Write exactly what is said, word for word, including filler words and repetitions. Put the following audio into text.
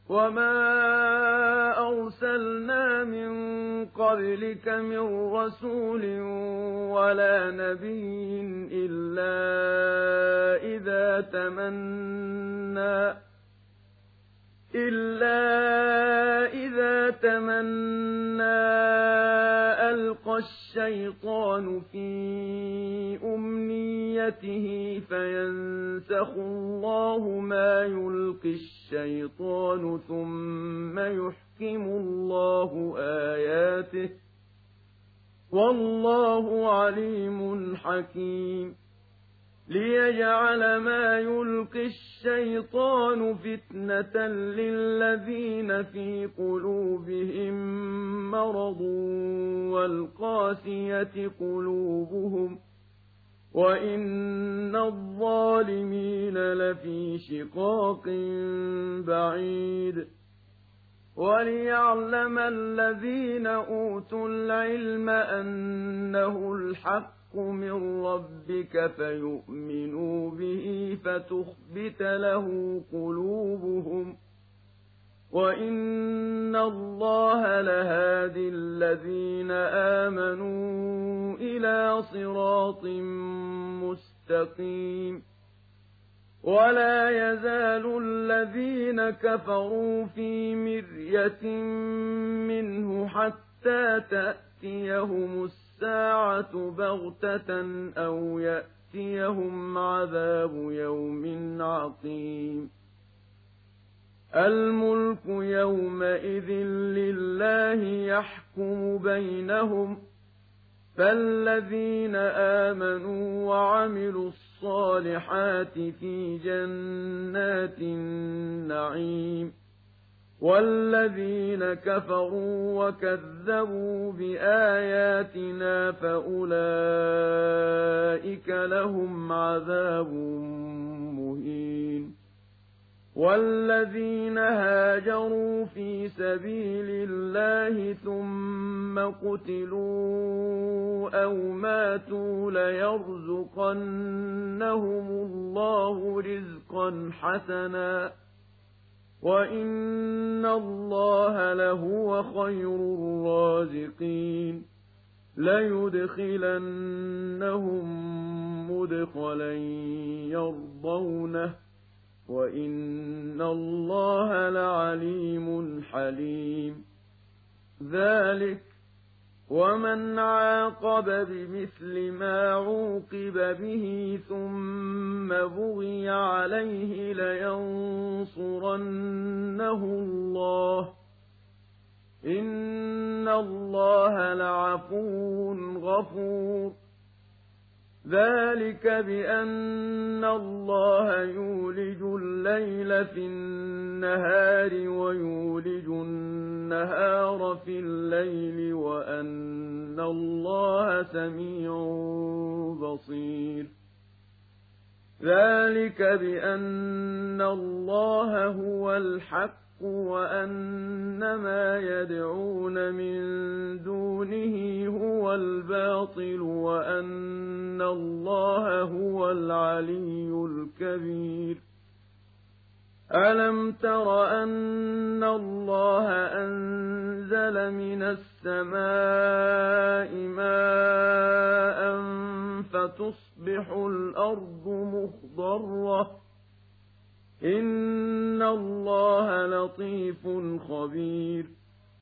وَمَا أَرْسَلْنَا مِن قَبْلِكَ مِن رَّسُولٍ وَلَا نَبِيٍّ إِلَّا إِذَا تَمَنَّىٰ إِلَّا إِذَا تَمَنَّىٰ أَلْقَى الشَّيْطَانُ فِي أُمْنِيَّتِهِ فَيَنسَخُ اللَّهُ مَا يُلْقِي الشَّيْطَانُ ثُمَّ يُحْكِمُ اللَّهُ آيَاتِهِ ۗ وَاللَّهُ عَلِيمٌ حَكِيمٌ لِيَجْعَلَ مَا يُلْقِي الشَّيْطَانُ فِتْنَةً لِّلَّذِينَ فِي قُلُوبِهِم مَّرَضٌ وَالْقَاسِيَةِ قُلُوبُهُمْ ۗ وَإِنَّ الظَّالِمِينَ لَفِي شِقَاقٍ بَعِيدٍ وَلِيَعْلَمَ الَّذِينَ أُوتُوا الْعِلْمَ أَنَّهُ الْحَقُّ مِن رَّبِّكَ فَيُؤْمِنُوا بِهِ فَتُخْبِتَ لَهُ قُلُوبُهُمْ ۗ وَإِنَّ اللَّهَ لَهَادِ الَّذِينَ آمَنُوا إِلَىٰ صِرَاطٍ مُّسْتَقِيمٍ وَلَا يَزَالُ الَّذِينَ كَفَرُوا فِي مِرْيَةٍ مِّنْهُ حَتَّىٰ تَأْتِيَهُمُ السَّاعَةُ بَغْتَةً أَوْ يَأْتِيَهُمْ عَذَابُ يَوْمٍ عَقِيمٍ الْمُلْكُ يَوْمَئِذٍ لِّلَّهِ يَحْكُمُ بَيْنَهُمْ ۚ فَالَّذِينَ آمَنُوا وَعَمِلُوا الصَّالِحَاتِ فِي جَنَّاتِ النَّعِيمِ وَالَّذِينَ كَفَرُوا وَكَذَّبُوا بِآيَاتِنَا فَأُولَٰئِكَ لَهُمْ عَذَابٌ مُّهِينٌ وَالَّذِينَ هَاجَرُوا فِي سَبِيلِ اللَّهِ ثُمَّ قُتِلُوا أَوْ مَاتُوا لَيَرْزُقَنَّهُمُ اللَّهُ رِزْقًا حَسَنًا ۚ وَإِنَّ اللَّهَ لَهُوَ خَيْرُ الرَّازِقِينَ لَيُدْخِلَنَّهُم مُّدْخَلًا يَرْضَوْنَهُ ۗ وَإِنَّ اللَّهَ لَعَلِيمٌ حَلِيمٌ ذَٰلِكَ وَمَنْ عَاقَبَ بِمِثْلِ مَا عُوقِبَ بِهِ ثُمَّ بُغِيَ عَلَيْهِ لَيَنصُرَنَّهُ اللَّهُ ۗ إِنَّ اللَّهَ لَعَفُوٌّ غَفُورٌ ذَٰلِكَ بِأَنَّ اللَّهَ يُولِجُ اللَّيْلَ فِي النَّهَارِ وَيُولِجُ النَّهَارَ فِي اللَّيْلِ وَأَنَّ اللَّهَ سَمِيعٌ بَصِيرٌ ذَٰلِكَ بِأَنَّ اللَّهَ هُوَ الْحَقُّ وَأَنَّ مَا يَدْعُونَ مِن دُونِهِ هُوَ الْبَاطِلُ وَأَنَّ اللَّهَ هُوَ الْعَلِيُّ الْكَبِيرُ أَلَمْ تَرَ أَنَّ اللَّهَ أَنزَلَ مِنَ السَّمَاءِ مَاءً فَتُصْبِحُ الْأَرْضُ مُخْضَرَّةً ۗ إِنَّ اللَّهَ لَطِيفٌ خَبِيرٌ